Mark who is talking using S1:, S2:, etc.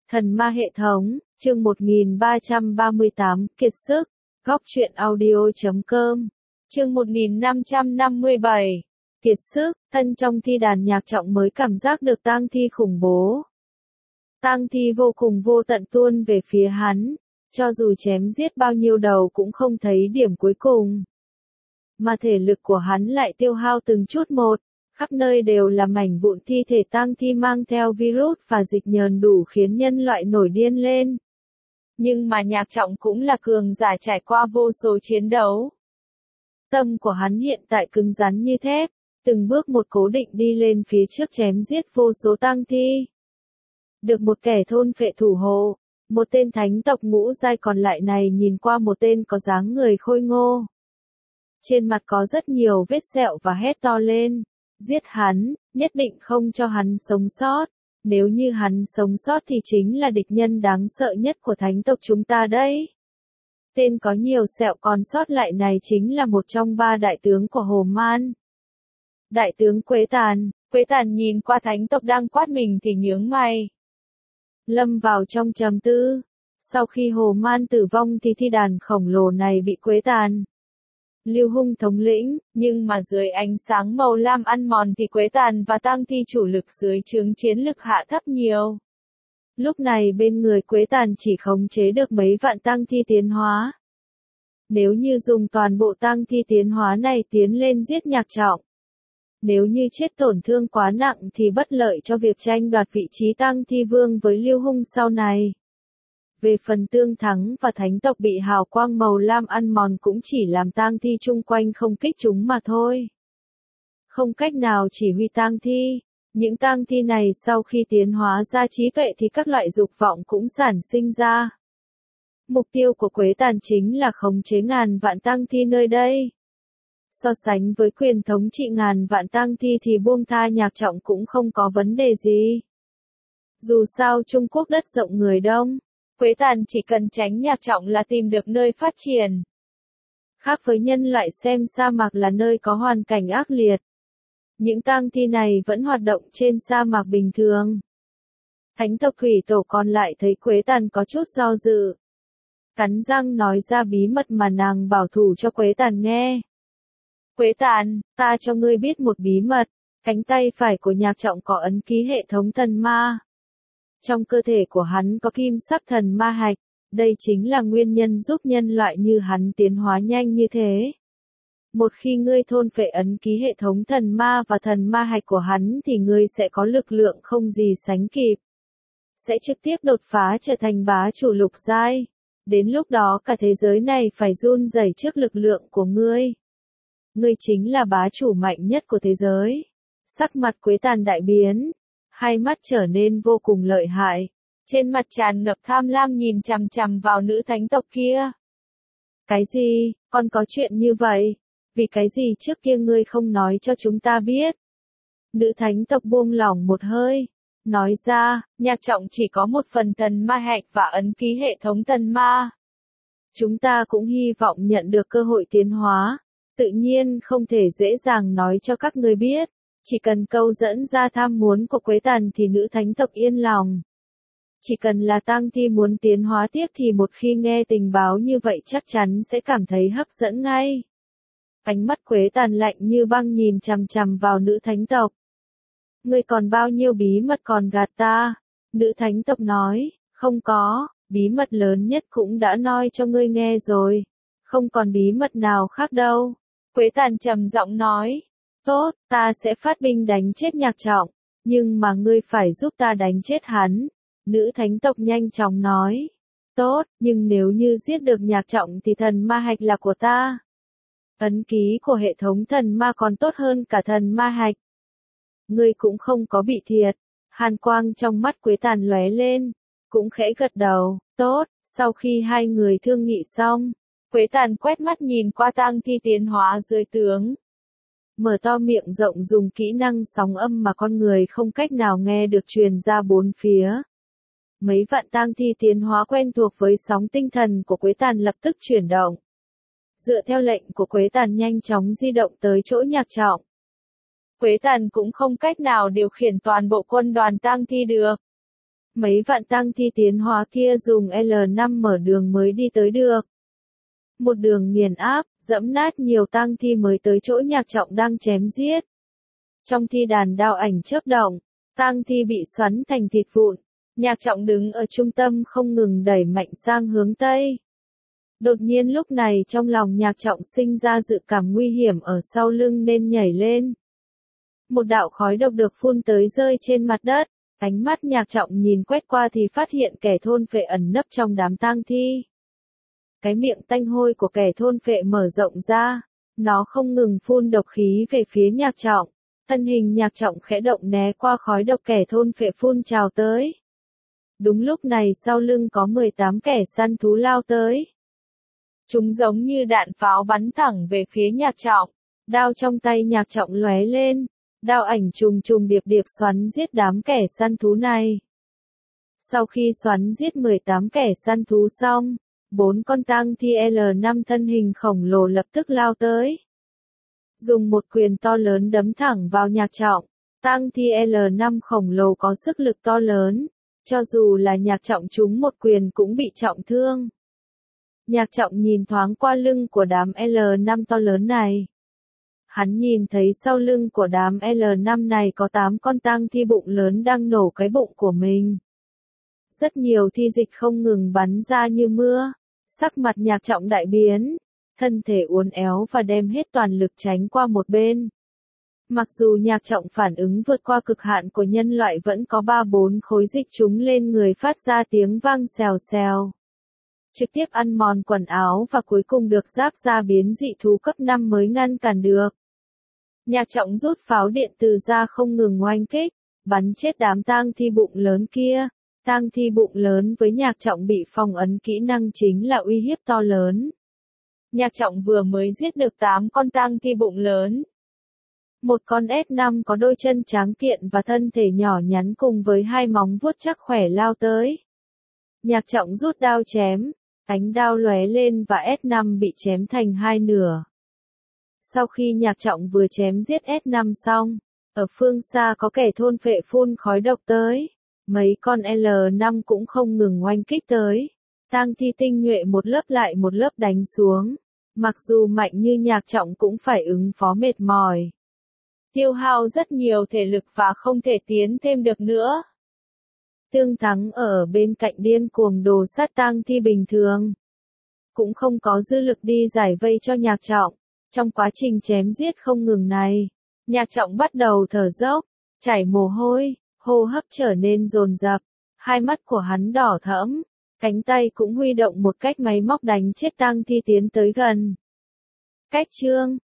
S1: Thần ma hệ thống, chương 1338, kiệt sức, góc truyện audio.com, chương 1557, kiệt sức, thân trong thi đàn nhạc trọng mới cảm giác được tang thi khủng bố. Tang thi vô cùng vô tận tuôn về phía hắn, cho dù chém giết bao nhiêu đầu cũng không thấy điểm cuối cùng. Mà thể lực của hắn lại tiêu hao từng chút một. Khắp nơi đều là mảnh vụn thi thể tang thi mang theo virus và dịch nhờn đủ khiến nhân loại nổi điên lên. Nhưng mà nhạc trọng cũng là cường giả trải qua vô số chiến đấu. Tâm của hắn hiện tại cứng rắn như thép, từng bước một cố định đi lên phía trước chém giết vô số tang thi. Được một kẻ thôn phệ thủ hộ, một tên thánh tộc ngũ giai còn lại này nhìn qua một tên có dáng người khôi ngô. Trên mặt có rất nhiều vết sẹo và hét to lên. Giết hắn, nhất định không cho hắn sống sót. Nếu như hắn sống sót thì chính là địch nhân đáng sợ nhất của thánh tộc chúng ta đấy. Tên có nhiều sẹo còn sót lại này chính là một trong ba đại tướng của Hồ Man. Đại tướng Quế Tàn nhìn qua thánh tộc đang quát mình thì nhướng mày. Lâm vào trong trầm tư. Sau khi Hồ Man tử vong thì thi đàn khổng lồ này bị Quế Tàn Lưu Hung thống lĩnh, nhưng mà dưới ánh sáng màu lam ăn mòn thì Quế Tàn và tang thi chủ lực dưới trướng chiến lực hạ thấp nhiều. Lúc này bên người Quế Tàn chỉ khống chế được mấy vạn tang thi tiến hóa. Nếu như dùng toàn bộ tang thi tiến hóa này tiến lên giết nhạc trọng. Nếu như chết tổn thương quá nặng thì bất lợi cho việc tranh đoạt vị trí tang thi vương với Lưu Hung sau này. Về phần tương thắng và thánh tộc bị hào quang màu lam ăn mòn cũng chỉ làm tang thi chung quanh không kích chúng mà thôi. Không cách nào chỉ huy tang thi. Những tang thi này sau khi tiến hóa ra trí tuệ thì các loại dục vọng cũng sản sinh ra. Mục tiêu của Quế Tàn chính là khống chế ngàn vạn tang thi nơi đây. So sánh với quyền thống trị ngàn vạn tang thi thì buông tha nhạc trọng cũng không có vấn đề gì. Dù sao Trung Quốc đất rộng người đông. Quế Tàn chỉ cần tránh nhạc trọng là tìm được nơi phát triển. Khác với nhân loại xem sa mạc là nơi có hoàn cảnh ác liệt. Những tang thi này vẫn hoạt động trên sa mạc bình thường. Thánh tộc thủy tổ còn lại thấy Quế Tàn có chút do dự. Cắn răng nói ra bí mật mà nàng bảo thủ cho Quế Tàn nghe. Quế Tàn, ta cho ngươi biết một bí mật. Cánh tay phải của nhạc trọng có ấn ký hệ thống thần ma. Trong cơ thể của hắn có kim sắc thần ma hạch, đây chính là nguyên nhân giúp nhân loại như hắn tiến hóa nhanh như thế. Một khi ngươi thôn phệ ấn ký hệ thống thần ma và thần ma hạch của hắn thì ngươi sẽ có lực lượng không gì sánh kịp. Sẽ trực tiếp đột phá trở thành bá chủ lục giai. Đến lúc đó cả thế giới này phải run rẩy trước lực lượng của ngươi. Ngươi chính là bá chủ mạnh nhất của thế giới. Sắc mặt Quế Tàn đại biến. Hai mắt trở nên vô cùng lợi hại. Trên mặt tràn ngập tham lam nhìn chằm chằm vào nữ thánh tộc kia. Cái gì, còn có chuyện như vậy? Vì cái gì trước kia ngươi không nói cho chúng ta biết? Nữ thánh tộc buông lỏng một hơi. Nói ra, nhạc trọng chỉ có một phần thần ma hạch và ấn ký hệ thống thần ma. Chúng ta cũng hy vọng nhận được cơ hội tiến hóa. Tự nhiên không thể dễ dàng nói cho các ngươi biết. Chỉ cần câu dẫn ra tham muốn của Quế Tàn thì nữ thánh tộc yên lòng. Chỉ cần là tang thi muốn tiến hóa tiếp thì một khi nghe tình báo như vậy chắc chắn sẽ cảm thấy hấp dẫn ngay. Ánh mắt Quế Tàn lạnh như băng nhìn chằm chằm vào nữ thánh tộc. Ngươi còn bao nhiêu bí mật còn gạt ta? Nữ thánh tộc nói, không có, bí mật lớn nhất cũng đã nói cho ngươi nghe rồi. Không còn bí mật nào khác đâu. Quế Tàn trầm giọng nói. Tốt, ta sẽ phát binh đánh chết nhạc trọng, nhưng mà ngươi phải giúp ta đánh chết hắn. Nữ thánh tộc nhanh chóng nói. Tốt, nhưng nếu như giết được nhạc trọng thì thần ma hạch là của ta. Ấn ký của hệ thống thần ma còn tốt hơn cả thần ma hạch. Ngươi cũng không có bị thiệt. Hàn quang trong mắt Quế Tàn lóe lên, cũng khẽ gật đầu. Tốt, sau khi hai người thương nghị xong, Quế Tàn quét mắt nhìn qua tang thi tiến hóa dưới tướng. Mở to miệng rộng dùng kỹ năng sóng âm mà con người không cách nào nghe được truyền ra bốn phía. Mấy vạn tang thi tiến hóa quen thuộc với sóng tinh thần của Quế Tàn lập tức chuyển động. Dựa theo lệnh của Quế Tàn nhanh chóng di động tới chỗ nhạc trọng. Quế Tàn cũng không cách nào điều khiển toàn bộ quân đoàn tang thi được. Mấy vạn tang thi tiến hóa kia dùng L5 mở đường mới đi tới được. Một đường nghiền áp, dẫm nát nhiều tang thi mới tới chỗ Nhạc Trọng đang chém giết. Trong thi đàn đao ảnh chớp động, tang thi bị xoắn thành thịt vụn. Nhạc Trọng đứng ở trung tâm không ngừng đẩy mạnh sang hướng Tây. Đột nhiên lúc này trong lòng Nhạc Trọng sinh ra dự cảm nguy hiểm ở sau lưng nên nhảy lên. Một đạo khói độc được phun tới rơi trên mặt đất. Ánh mắt Nhạc Trọng nhìn quét qua thì phát hiện kẻ thôn phệ ẩn nấp trong đám tang thi. Cái miệng tanh hôi của kẻ thôn phệ mở rộng ra, nó không ngừng phun độc khí về phía Nhạc Trọng. Thân hình Nhạc Trọng khẽ động né qua khói độc kẻ thôn phệ phun trào tới. Đúng lúc này sau lưng có 18 kẻ săn thú lao tới. Chúng giống như đạn pháo bắn thẳng về phía Nhạc Trọng. Đao trong tay Nhạc Trọng lóe lên. Đao ảnh trùng trùng điệp điệp xoắn giết đám kẻ săn thú này. Sau khi xoắn giết 18 kẻ săn thú xong, 4 con tang thi L5 thân hình khổng lồ lập tức lao tới. Dùng một quyền to lớn đấm thẳng vào Nhạc Trọng. Tang thi L5 khổng lồ có sức lực to lớn, cho dù là Nhạc Trọng trúng một quyền cũng bị trọng thương. Nhạc Trọng nhìn thoáng qua lưng của đám L5 to lớn này. Hắn nhìn thấy sau lưng của đám L5 này có 8 con tang thi bụng lớn đang nổ cái bụng của mình. Rất nhiều thi dịch không ngừng bắn ra như mưa. Sắc mặt Nhạc Trọng đại biến, thân thể uốn éo và đem hết toàn lực tránh qua một bên. Mặc dù Nhạc Trọng phản ứng vượt qua cực hạn của nhân loại vẫn có 3-4 khối dịch trúng lên người phát ra tiếng vang xèo xèo. Trực tiếp ăn mòn quần áo và cuối cùng được giáp ra biến dị thú cấp 5 mới ngăn cản được. Nhạc Trọng rút pháo điện từ ra không ngừng oanh kích, bắn chết đám tang thi bụng lớn kia. Tang thi bụng lớn với Nhạc Trọng bị phong ấn kỹ năng chính là uy hiếp to lớn. Nhạc Trọng vừa mới giết được 8 con tang thi bụng lớn. Một con S5 có đôi chân tráng kiện và thân thể nhỏ nhắn cùng với 2 móng vuốt chắc khỏe lao tới. Nhạc Trọng rút đao chém, ánh đao lóe lên và S5 bị chém thành 2 nửa. Sau khi Nhạc Trọng vừa chém giết S5 xong, ở phương xa có kẻ thôn phệ phun khói độc tới. Mấy con L5 cũng không ngừng oanh kích tới. Tang thi tinh nhuệ một lớp lại một lớp đánh xuống. Mặc dù mạnh như Nhạc Trọng cũng phải ứng phó mệt mỏi. Tiêu hao rất nhiều thể lực và không thể tiến thêm được nữa. Tương Thắng ở bên cạnh điên cuồng đồ sát tang thi bình thường. Cũng không có dư lực đi giải vây cho Nhạc Trọng. Trong quá trình chém giết không ngừng này, Nhạc Trọng bắt đầu thở dốc, chảy mồ hôi, hô hấp trở nên dồn dập, hai mắt của hắn đỏ thẫm, cánh tay cũng huy động một cách máy móc đánh chết tang thi tiến tới gần. Cách chương